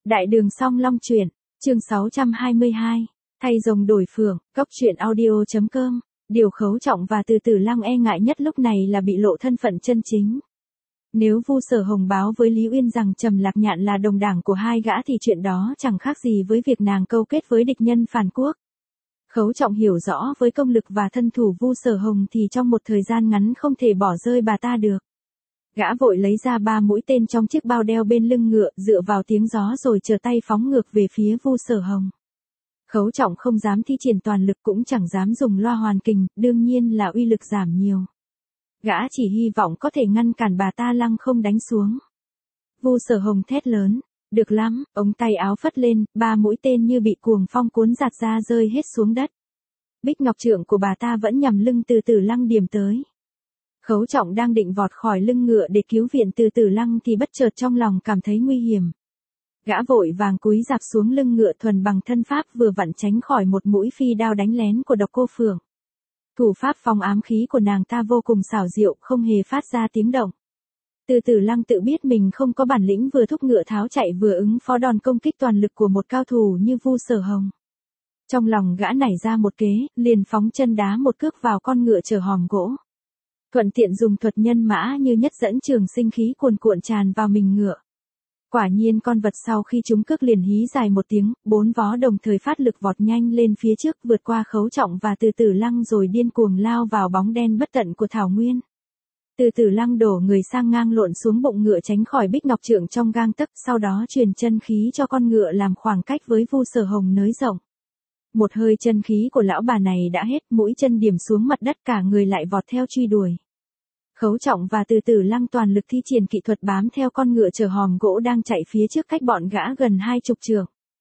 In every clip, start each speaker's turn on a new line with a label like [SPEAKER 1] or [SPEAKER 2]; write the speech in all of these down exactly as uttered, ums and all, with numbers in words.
[SPEAKER 1] Đại đường song long truyện, chương sáu trăm hai mươi hai, thay rồng đổi phượng, cốc truyện audio.com. Điều Khấu Trọng và Từ Tử Lăng e ngại nhất lúc này là bị lộ thân phận chân chính. Nếu Vu Sở Hồng báo với Lý Uyên rằng Trầm Lạc Nhạn là đồng đảng của hai gã thì chuyện đó chẳng khác gì với việc nàng câu kết với địch nhân phản quốc. Khấu Trọng hiểu rõ với công lực và thân thủ Vu Sở Hồng thì trong một thời gian ngắn không thể bỏ rơi bà ta được. Gã vội lấy ra ba mũi tên trong chiếc bao đeo bên lưng ngựa, dựa vào tiếng gió rồi trở tay phóng ngược về phía Vu Sở Hồng. Khấu Trọng không dám thi triển toàn lực cũng chẳng dám dùng loa hoàn kình, đương nhiên là uy lực giảm nhiều. Gã chỉ hy vọng có thể ngăn cản bà ta lăng không đánh xuống. Vu Sở Hồng thét lớn, được lắm, ống tay áo phất lên, ba mũi tên như bị cuồng phong cuốn giạt ra rơi hết xuống đất. Bích ngọc trượng của bà ta vẫn nhằm lưng Từ Tử Lăng điểm tới. Khấu Trọng đang định vọt khỏi lưng ngựa để cứu viện Từ Tử Lăng thì bất chợt trong lòng cảm thấy nguy hiểm. Gã vội vàng cúi rạp xuống lưng ngựa thuần bằng thân pháp vừa vặn tránh khỏi một mũi phi đao đánh lén của Độc Cô Phượng. Thủ pháp phong ám khí của nàng ta vô cùng xảo diệu, không hề phát ra tiếng động. Từ Tử Lăng tự biết mình không có bản lĩnh vừa thúc ngựa tháo chạy vừa ứng phó đòn công kích toàn lực của một cao thủ như Vu Sở Hồng. Trong lòng gã nảy ra một kế, liền phóng chân đá một cước vào con ngựa chở hòm gỗ. Thuận tiện dùng thuật nhân mã như nhất dẫn trường sinh khí cuồn cuộn tràn vào mình ngựa. Quả nhiên con vật sau khi trúng cước liền hí dài một tiếng, bốn vó đồng thời phát lực vọt nhanh lên phía trước, vượt qua Khấu Trọng và Từ Tử Lăng rồi điên cuồng lao vào bóng đen bất tận của thảo nguyên. Từ Tử Lăng đổ người sang ngang lộn xuống bụng ngựa tránh khỏi bích ngọc trượng trong gang tấc, sau đó truyền chân khí cho con ngựa làm khoảng cách với Vu Sở Hồng nới rộng. Một hơi chân khí của lão bà này đã hết, mũi chân điểm xuống mặt đất, cả người lại vọt theo truy đuổi. Khấu Trọng và Từ Tử Lăng toàn lực thi triển kỹ thuật bám theo con ngựa chở hòm gỗ đang chạy phía trước cách bọn gã gần hai chục trượng.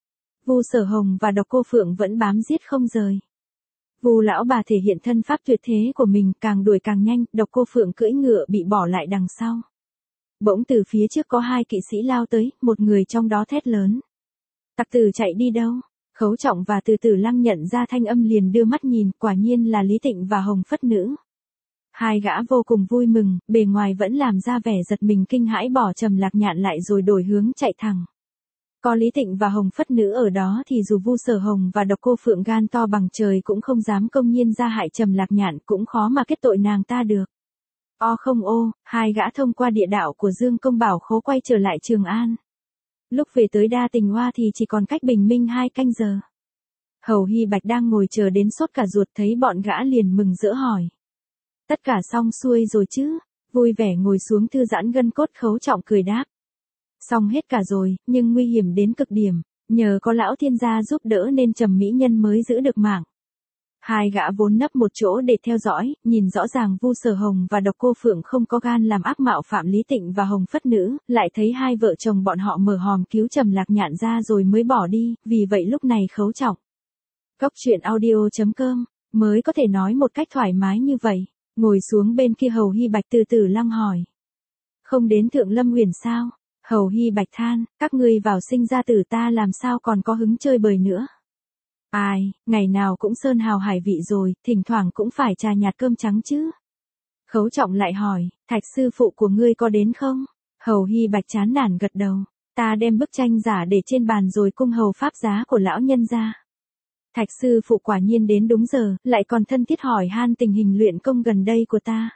[SPEAKER 1] Vu Sở Hồng và Độc Cô Phượng vẫn bám giết không rời. Vu lão bà thể hiện thân pháp tuyệt thế của mình, càng đuổi càng nhanh, Độc Cô Phượng cưỡi ngựa bị bỏ lại đằng sau. Bỗng từ phía trước có hai kỵ sĩ lao tới, một người trong đó thét lớn. Tặc tử chạy đi đâu? Khấu Trọng và Từ Tử Lăng nhận ra thanh âm liền đưa mắt nhìn, quả nhiên là Lý Tịnh và Hồng Phất Nữ. Hai gã vô cùng vui mừng, bề ngoài vẫn làm ra vẻ giật mình kinh hãi, bỏ Trầm Lạc Nhạn lại rồi đổi hướng chạy thẳng. Có Lý Tịnh và Hồng Phất Nữ ở đó thì dù Vu Sở Hồng và Độc Cô Phượng gan to bằng trời cũng không dám công nhiên ra hại Trầm Lạc Nhạn, cũng khó mà kết tội nàng ta được. O không ô, hai gã thông qua địa đạo của Dương Công Bảo Khố quay trở lại Trường An. Lúc về tới Đa Tình Hoa thì chỉ còn cách bình minh hai canh giờ. Hầu Hy Bạch đang ngồi chờ đến sốt cả ruột, thấy bọn gã liền mừng rỡ hỏi. Tất cả xong xuôi rồi chứ? Vui vẻ ngồi xuống thư giãn gân cốt. Khấu Trọng cười đáp. Xong hết cả rồi, nhưng nguy hiểm đến cực điểm, nhờ có lão thiên gia giúp đỡ nên Trầm mỹ nhân mới giữ được mạng. Hai gã vốn nấp một chỗ để theo dõi, nhìn rõ ràng Vu Sở Hồng và Độc Cô Phượng không có gan làm ác mạo phạm Lý Tịnh và Hồng Phất Nữ, lại thấy hai vợ chồng bọn họ mở hòm cứu Trầm Lạc Nhạn ra rồi mới bỏ đi, vì vậy lúc này Khấu Trọng, cốc truyện audio.com, mới có thể nói một cách thoải mái như vậy. Ngồi xuống bên kia Hầu Hy Bạch Từ Tử Lăng hỏi. Không đến Thượng Lâm Huyền sao? Hầu Hy Bạch than, các ngươi vào sinh ra tử ta làm sao còn có hứng chơi bời nữa. Ai, ngày nào cũng sơn hào hải vị rồi, thỉnh thoảng cũng phải trà nhạt cơm trắng chứ. Khấu Trọng lại hỏi, Thạch sư phụ của ngươi có đến không? Hầu Hy Bạch chán nản gật đầu, ta đem bức tranh giả để trên bàn rồi cung hầu pháp giá của lão nhân ra. Thạch sư phụ quả nhiên đến đúng giờ, lại còn thân thiết hỏi han tình hình luyện công gần đây của ta.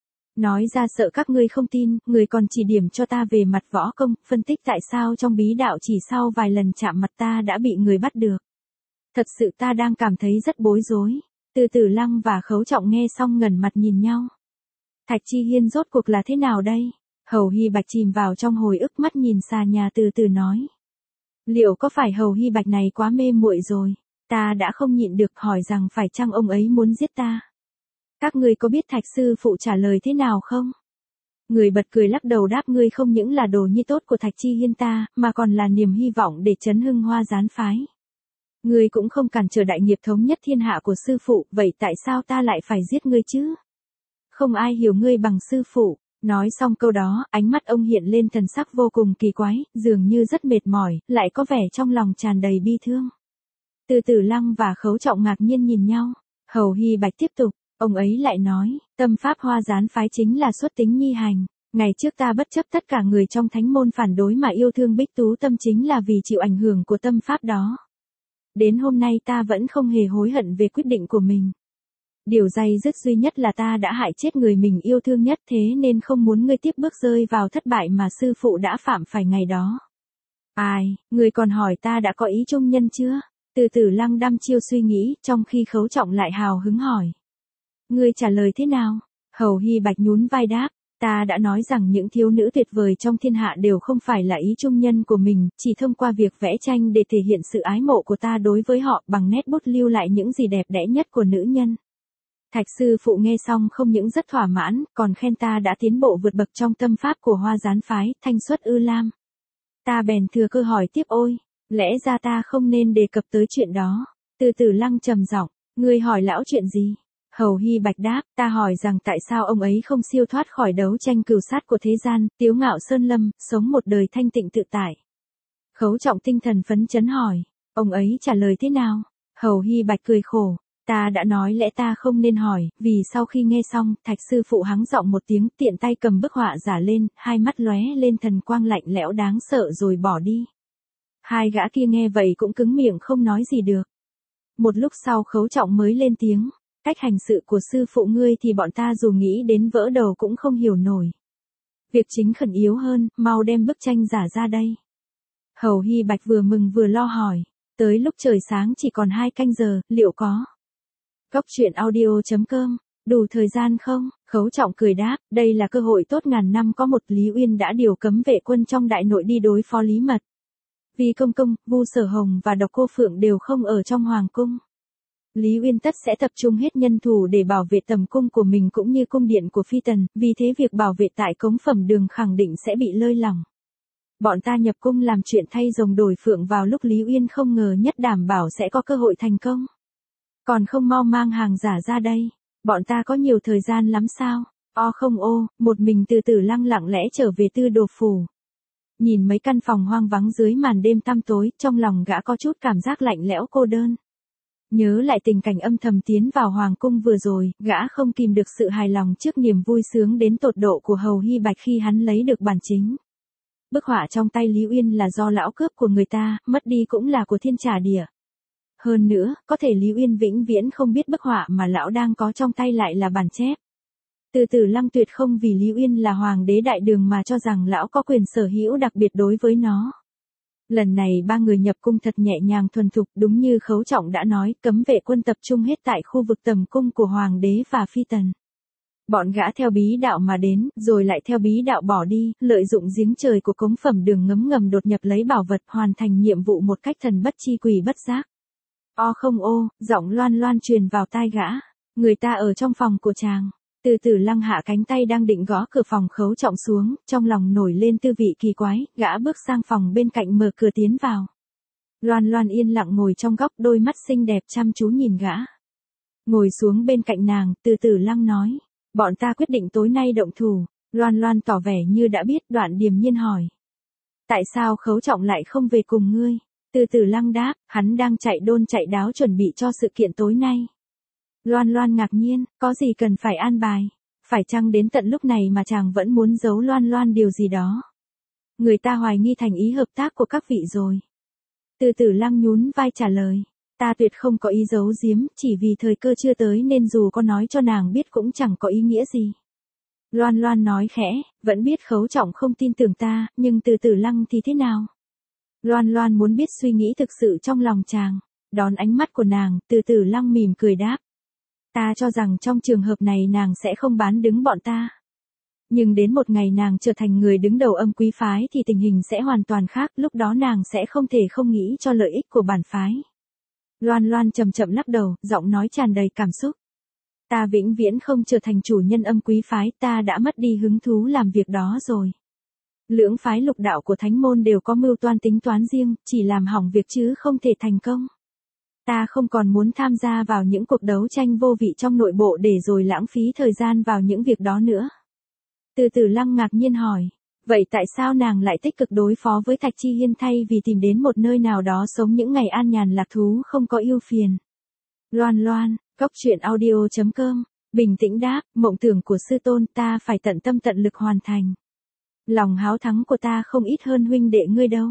[SPEAKER 1] Nói ra sợ các ngươi không tin, người còn chỉ điểm cho ta về mặt võ công, phân tích tại sao trong bí đạo chỉ sau vài lần chạm mặt ta đã bị người bắt được. Thật sự ta đang cảm thấy rất bối rối. Từ Tử Lăng và Khấu Trọng nghe xong ngẩn mặt nhìn nhau. Thạch Chi Hiên rốt cuộc là thế nào đây? Hầu Hy Bạch chìm vào trong hồi ức, mắt nhìn xà nhà từ từ nói. Liệu có phải Hầu Hy Bạch này quá mê muội rồi? Ta đã không nhịn được hỏi rằng phải chăng ông ấy muốn giết ta? Các ngươi có biết Thạch sư phụ trả lời thế nào không? Người bật cười lắc đầu đáp, ngươi không những là đồ nhi tốt của Thạch Chi Hiên ta, mà còn là niềm hy vọng để chấn hưng Hoa Gián phái. Ngươi cũng không cản trở đại nghiệp thống nhất thiên hạ của sư phụ, vậy tại sao ta lại phải giết ngươi chứ? Không ai hiểu ngươi bằng sư phụ. Nói xong câu đó, ánh mắt ông hiện lên thần sắc vô cùng kỳ quái, dường như rất mệt mỏi, lại có vẻ trong lòng tràn đầy bi thương. Từ Tử Lăng và Khấu Trọng ngạc nhiên nhìn nhau. Hầu Hy Bạch tiếp tục, ông ấy lại nói, tâm pháp Hoa Gián phái chính là xuất tính nhi hành. Ngày trước ta bất chấp tất cả người trong thánh môn phản đối mà yêu thương Bích Tú Tâm chính là vì chịu ảnh hưởng của tâm pháp đó. Đến hôm nay ta vẫn không hề hối hận về quyết định của mình. Điều day dứt duy nhất là ta đã hại chết người mình yêu thương nhất, thế nên không muốn ngươi tiếp bước rơi vào thất bại mà sư phụ đã phạm phải ngày đó. Ai, ngươi còn hỏi ta đã có ý trung nhân chưa? Từ Tử Lăng đăm chiêu suy nghĩ, trong khi Khấu Trọng lại hào hứng hỏi. Ngươi trả lời thế nào? Hầu Hy Bạch nhún vai đáp, ta đã nói rằng những thiếu nữ tuyệt vời trong thiên hạ đều không phải là ý trung nhân của mình, chỉ thông qua việc vẽ tranh để thể hiện sự ái mộ của ta đối với họ bằng nét bút lưu lại những gì đẹp đẽ nhất của nữ nhân. Thạch sư phụ nghe xong không những rất thỏa mãn, còn khen ta đã tiến bộ vượt bậc trong tâm pháp của Hoa Gián phái, Thanh Xuất Ư Lam. Ta bèn thừa cơ hỏi tiếp, ôi, lẽ ra ta không nên đề cập tới chuyện đó. Từ Tử Lăng trầm giọng, ngươi hỏi lão chuyện gì? Hầu Hy Bạch đáp, ta hỏi rằng tại sao ông ấy không siêu thoát khỏi đấu tranh cừu sát của thế gian, tiếu ngạo sơn lâm, sống một đời thanh tịnh tự tại. Khấu Trọng tinh thần phấn chấn hỏi, ông ấy trả lời thế nào? Hầu Hy Bạch cười khổ, ta đã nói lẽ ta không nên hỏi, vì sau khi nghe xong, Thạch sư phụ hắng giọng một tiếng, tiện tay cầm bức họa giả lên, hai mắt lóe lên thần quang lạnh lẽo đáng sợ rồi bỏ đi. Hai gã kia nghe vậy cũng cứng miệng không nói gì được. Một lúc sau Khấu Trọng mới lên tiếng, cách hành sự của sư phụ ngươi thì bọn ta dù nghĩ đến vỡ đầu cũng không hiểu nổi. Việc chính khẩn yếu hơn, mau đem bức tranh giả ra đây. Hầu Hy Bạch vừa mừng vừa lo hỏi, tới lúc trời sáng chỉ còn hai canh giờ, liệu có? Góc truyện audio chấm com, đủ thời gian không? Khấu Trọng cười đáp, đây là cơ hội tốt ngàn năm có một. Lý Uyên đã điều cấm vệ quân trong đại nội đi đối phó Lý Mật. Vì Công Công, Vu Sở Hồng và Độc Cô Phượng đều không ở trong hoàng cung. Lý Uyên tất sẽ tập trung hết nhân thủ để bảo vệ tầm cung của mình cũng như cung điện của Phi Tần, vì thế việc bảo vệ tại Cống Phẩm Đường khẳng định sẽ bị lơi lỏng. Bọn ta nhập cung làm chuyện thay rồng đổi phượng vào lúc Lý Uyên không ngờ nhất, đảm bảo sẽ có cơ hội thành công. Còn không mau mang hàng giả ra đây, bọn ta có nhiều thời gian lắm sao? O không ô, một mình Từ Tử Lăng lặng lẽ trở về Tư Đồ phủ. Nhìn mấy căn phòng hoang vắng dưới màn đêm tăm tối, trong lòng gã có chút cảm giác lạnh lẽo cô đơn. Nhớ lại tình cảnh âm thầm tiến vào hoàng cung vừa rồi, gã không kìm được sự hài lòng trước niềm vui sướng đến tột độ của Hầu Hy Bạch khi hắn lấy được bản chính. Bức họa trong tay Lý Uyên là do lão cướp của người ta, mất đi cũng là của thiên trả địa. Hơn nữa, có thể Lý Uyên vĩnh viễn không biết bức họa mà lão đang có trong tay lại là bản chép. Từ Tử Lăng tuyệt không vì Lý Uyên là hoàng đế đại đường mà cho rằng lão có quyền sở hữu đặc biệt đối với nó. Lần này ba người nhập cung thật nhẹ nhàng thuần thục, đúng như Khấu Trọng đã nói, cấm vệ quân tập trung hết tại khu vực tầm cung của hoàng đế và phi tần. Bọn gã theo bí đạo mà đến, rồi lại theo bí đạo bỏ đi, lợi dụng giếng trời của Cống Phẩm Đường ngấm ngầm đột nhập lấy bảo vật, hoàn thành nhiệm vụ một cách thần bất chi quỷ bất giác. O không ô, giọng loan loan truyền vào tai gã, người ta ở trong phòng của chàng. Từ Tử Lăng hạ cánh tay đang định gõ cửa phòng Khấu Trọng xuống, trong lòng nổi lên tư vị kỳ quái, gã bước sang phòng bên cạnh mở cửa tiến vào. Loan Loan yên lặng ngồi trong góc, đôi mắt xinh đẹp chăm chú nhìn gã. Ngồi xuống bên cạnh nàng, Từ Tử Lăng nói, bọn ta quyết định tối nay động thủ. Loan Loan tỏ vẻ như đã biết, đoạn điềm nhiên hỏi, tại sao Khấu Trọng lại không về cùng ngươi? Từ Tử Lăng đáp, hắn đang chạy đôn chạy đáo chuẩn bị cho sự kiện tối nay. Loan Loan ngạc nhiên, có gì cần phải an bài? Phải chăng đến tận lúc này mà chàng vẫn muốn giấu Loan Loan điều gì đó? Người ta hoài nghi thành ý hợp tác của các vị rồi. Từ Tử Lăng nhún vai trả lời, ta tuyệt không có ý giấu giếm, chỉ vì thời cơ chưa tới nên dù có nói cho nàng biết cũng chẳng có ý nghĩa gì. Loan Loan nói khẽ, vẫn biết Khấu Trọng không tin tưởng ta, nhưng Từ Tử Lăng thì thế nào? Loan Loan muốn biết suy nghĩ thực sự trong lòng chàng. Đón ánh mắt của nàng, Từ Tử Lăng mỉm cười đáp, ta cho rằng trong trường hợp này nàng sẽ không bán đứng bọn ta. Nhưng đến một ngày nàng trở thành người đứng đầu Âm Quý phái thì tình hình sẽ hoàn toàn khác, lúc đó nàng sẽ không thể không nghĩ cho lợi ích của bản phái. Loan Loan chậm chậm lắc đầu, giọng nói tràn đầy cảm xúc. Ta vĩnh viễn không trở thành chủ nhân Âm Quý phái, ta đã mất đi hứng thú làm việc đó rồi. Lưỡng phái lục đạo của thánh môn đều có mưu toan tính toán riêng, chỉ làm hỏng việc chứ không thể thành công. Ta không còn muốn tham gia vào những cuộc đấu tranh vô vị trong nội bộ để rồi lãng phí thời gian vào những việc đó nữa. Từ Tử Lăng ngạc nhiên hỏi, vậy tại sao nàng lại tích cực đối phó với Thạch Chi Hiên thay vì tìm đến một nơi nào đó sống những ngày an nhàn lạc thú không có ưu phiền? Loan Loan, góc truyện audio chấm com, bình tĩnh đáp, mộng tưởng của sư tôn ta phải tận tâm tận lực hoàn thành. Lòng háo thắng của ta không ít hơn huynh đệ ngươi đâu.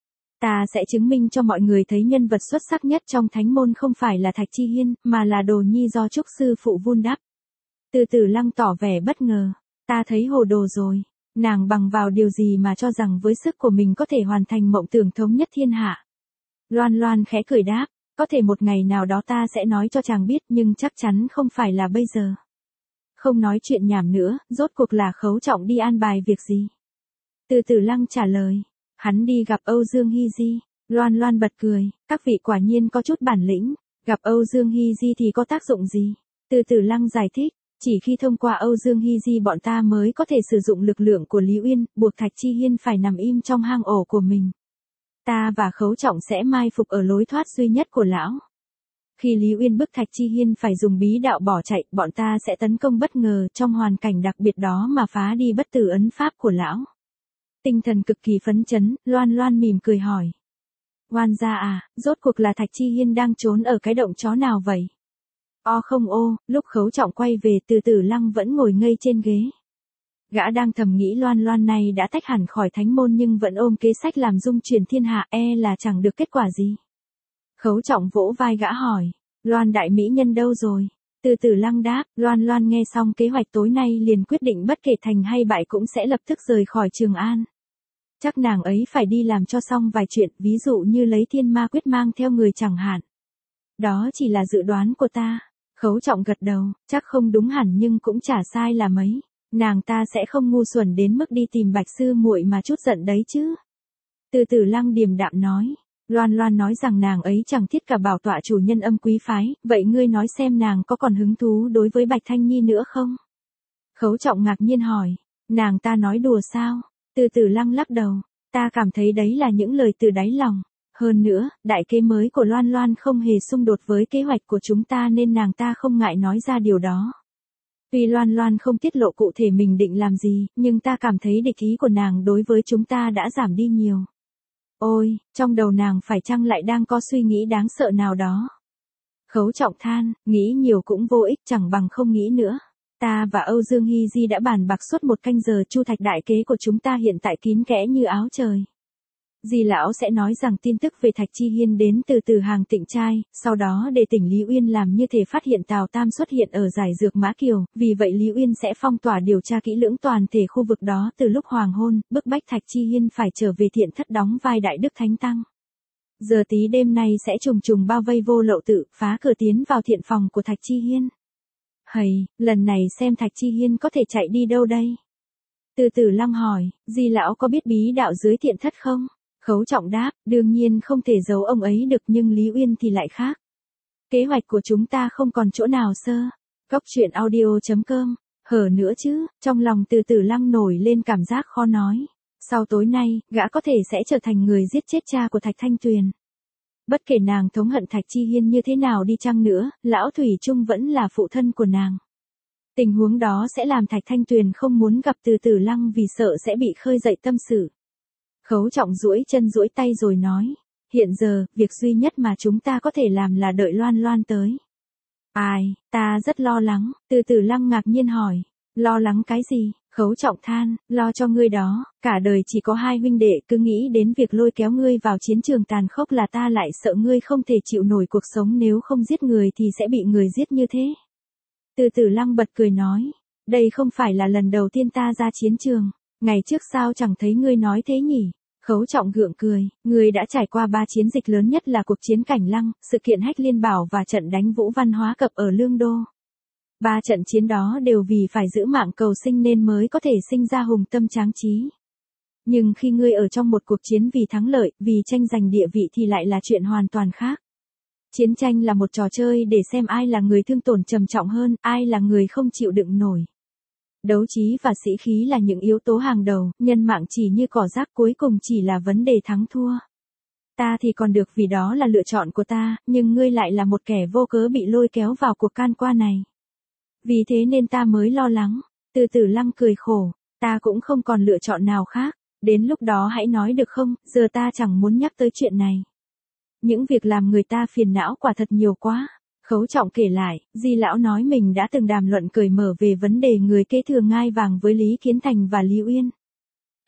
[SPEAKER 1] Ta sẽ chứng minh cho mọi người thấy nhân vật xuất sắc nhất trong thánh môn không phải là Thạch Chi Hiên, mà là đồ nhi do Trúc sư phụ vun đắp. Từ Tử Lăng tỏ vẻ bất ngờ. Ta thấy hồ đồ rồi. Nàng bằng vào điều gì mà cho rằng với sức của mình có thể hoàn thành mộng tưởng thống nhất thiên hạ. Loan Loan khẽ cười đáp. Có thể một ngày nào đó ta sẽ nói cho chàng biết nhưng chắc chắn không phải là bây giờ. Không nói chuyện nhảm nữa, rốt cuộc là Khấu Trọng đi an bài việc gì? Từ Tử Lăng trả lời. Hắn đi gặp Âu Dương Hy Di. Loan Loan bật cười, các vị quả nhiên có chút bản lĩnh. Gặp Âu Dương Hy Di thì có tác dụng gì? Từ Tử Lăng giải thích. Chỉ khi thông qua Âu Dương Hy Di bọn ta mới có thể sử dụng lực lượng của Lý Uyên, buộc Thạch Chi Hiên phải nằm im trong hang ổ của mình. Ta và Khấu Trọng sẽ mai phục ở lối thoát duy nhất của lão. Khi Lý Uyên bức Thạch Chi Hiên phải dùng bí đạo bỏ chạy, bọn ta sẽ tấn công bất ngờ trong hoàn cảnh đặc biệt đó mà phá đi bất tử ấn pháp của lão. Tinh thần cực kỳ phấn chấn, Loan Loan mỉm cười hỏi. Oan gia à, rốt cuộc là Thạch Chi Hiên đang trốn ở cái động chó nào vậy? O không ô, lúc Khấu Trọng quay về Từ Tử Lăng vẫn ngồi ngây trên ghế. Gã đang thầm nghĩ Loan Loan này đã tách hẳn khỏi thánh môn nhưng vẫn ôm kế sách làm dung truyền thiên hạ, e là chẳng được kết quả gì. Khấu Trọng vỗ vai gã hỏi, Loan đại mỹ nhân đâu rồi? Từ Tử Lăng đáp, Loan Loan nghe xong kế hoạch tối nay liền quyết định bất kể thành hay bại cũng sẽ lập tức rời khỏi Trường An. Chắc nàng ấy phải đi làm cho xong vài chuyện, ví dụ như lấy thiên ma quyết mang theo người chẳng hạn. Đó chỉ là dự đoán của ta. Khấu Trọng gật đầu, chắc không đúng hẳn nhưng cũng chả sai là mấy. Nàng ta sẽ không ngu xuẩn đến mức đi tìm Bạch sư muội mà chút giận đấy chứ. Từ Tử Lăng điềm đạm nói. Loan Loan nói rằng nàng ấy chẳng thiết cả bảo tọa chủ nhân âm quý phái, vậy ngươi nói xem nàng có còn hứng thú đối với Bạch Thanh Nhi nữa không? Khấu Trọng ngạc nhiên hỏi, nàng ta nói đùa sao? Từ Tử Lăng lắc đầu, ta cảm thấy đấy là những lời từ đáy lòng. Hơn nữa, đại kế mới của Loan Loan không hề xung đột với kế hoạch của chúng ta nên nàng ta không ngại nói ra điều đó. Tuy Loan Loan không tiết lộ cụ thể mình định làm gì, nhưng ta cảm thấy địch ý của nàng đối với chúng ta đã giảm đi nhiều. Ôi, trong đầu nàng phải chăng lại đang có suy nghĩ đáng sợ nào đó? Khấu Trọng than, nghĩ nhiều cũng vô ích chẳng bằng không nghĩ nữa. Ta và Âu Dương Hy Di đã bàn bạc suốt một canh giờ Chu Thạch đại kế của chúng ta hiện tại kín kẽ như áo trời. Di lão sẽ nói rằng tin tức về Thạch Chi Hiên đến từ từ hàng Tịnh Trai, sau đó để tỉnh Lý Uyên làm như thể phát hiện Tào Tam xuất hiện ở giải dược Mã Kiều, vì vậy Lý Uyên sẽ phong tỏa điều tra kỹ lưỡng toàn thể khu vực đó từ lúc hoàng hôn, bức bách Thạch Chi Hiên phải trở về Thiện Thất đóng vai Đại Đức Thánh Tăng. Giờ tí đêm nay sẽ trùng trùng bao vây Vô Lậu Tự, phá cửa tiến vào thiện phòng của Thạch Chi Hiên. Hầy, lần này xem Thạch Chi Hiên có thể chạy đi đâu đây? Từ Tử Lăng hỏi, Di lão có biết bí đạo dưới Thiện Thất không? Khấu Trọng đáp, đương nhiên không thể giấu ông ấy được nhưng Lý Uyên thì lại khác. Kế hoạch của chúng ta không còn chỗ nào sơ. Cốc truyện audio chấm com, hở nữa chứ, trong lòng Từ Tử Lăng nổi lên cảm giác khó nói. Sau tối nay, gã có thể sẽ trở thành người giết chết cha của Thạch Thanh Tuyền. Bất kể nàng thống hận Thạch Chi Hiên như thế nào đi chăng nữa, lão Thủy Trung vẫn là phụ thân của nàng. Tình huống đó sẽ làm Thạch Thanh Tuyền không muốn gặp Từ Tử Lăng vì sợ sẽ bị khơi dậy tâm sự. Khấu Trọng duỗi chân duỗi tay rồi nói, hiện giờ, việc duy nhất mà chúng ta có thể làm là đợi Loan Loan tới. Ai, ta rất lo lắng, Từ Tử Lăng ngạc nhiên hỏi, lo lắng cái gì? Khấu Trọng than, lo cho ngươi đó, cả đời chỉ có hai huynh đệ, cứ nghĩ đến việc lôi kéo ngươi vào chiến trường tàn khốc là ta lại sợ ngươi không thể chịu nổi cuộc sống nếu không giết người thì sẽ bị người giết như thế. Từ Tử Lăng bật cười nói, đây không phải là lần đầu tiên ta ra chiến trường, ngày trước sao chẳng thấy ngươi nói thế nhỉ? Khấu Trọng gượng cười, ngươi đã trải qua ba chiến dịch lớn nhất là cuộc chiến Cảnh Lăng, sự kiện Hách Liên Bảo và trận đánh Vũ Văn Hóa Cập ở Lương Đô. Ba trận chiến đó đều vì phải giữ mạng cầu sinh nên mới có thể sinh ra hùng tâm tráng trí. Nhưng khi ngươi ở trong một cuộc chiến vì thắng lợi, vì tranh giành địa vị thì lại là chuyện hoàn toàn khác. Chiến tranh là một trò chơi để xem ai là người thương tổn trầm trọng hơn, ai là người không chịu đựng nổi. Đấu trí và sĩ khí là những yếu tố hàng đầu, nhân mạng chỉ như cỏ rác cuối cùng chỉ là vấn đề thắng thua. Ta thì còn được vì đó là lựa chọn của ta, nhưng ngươi lại là một kẻ vô cớ bị lôi kéo vào cuộc can qua này. Vì thế nên ta mới lo lắng. Từ Tử Lăng cười khổ, ta cũng không còn lựa chọn nào khác, đến lúc đó hãy nói được không, giờ ta chẳng muốn nhắc tới chuyện này. Những việc làm người ta phiền não quả thật nhiều quá. Khấu Trọng kể lại, Di lão nói mình đã từng đàm luận cởi mở về vấn đề người kế thừa ngai vàng với Lý Kiến Thành và Lý Uyên.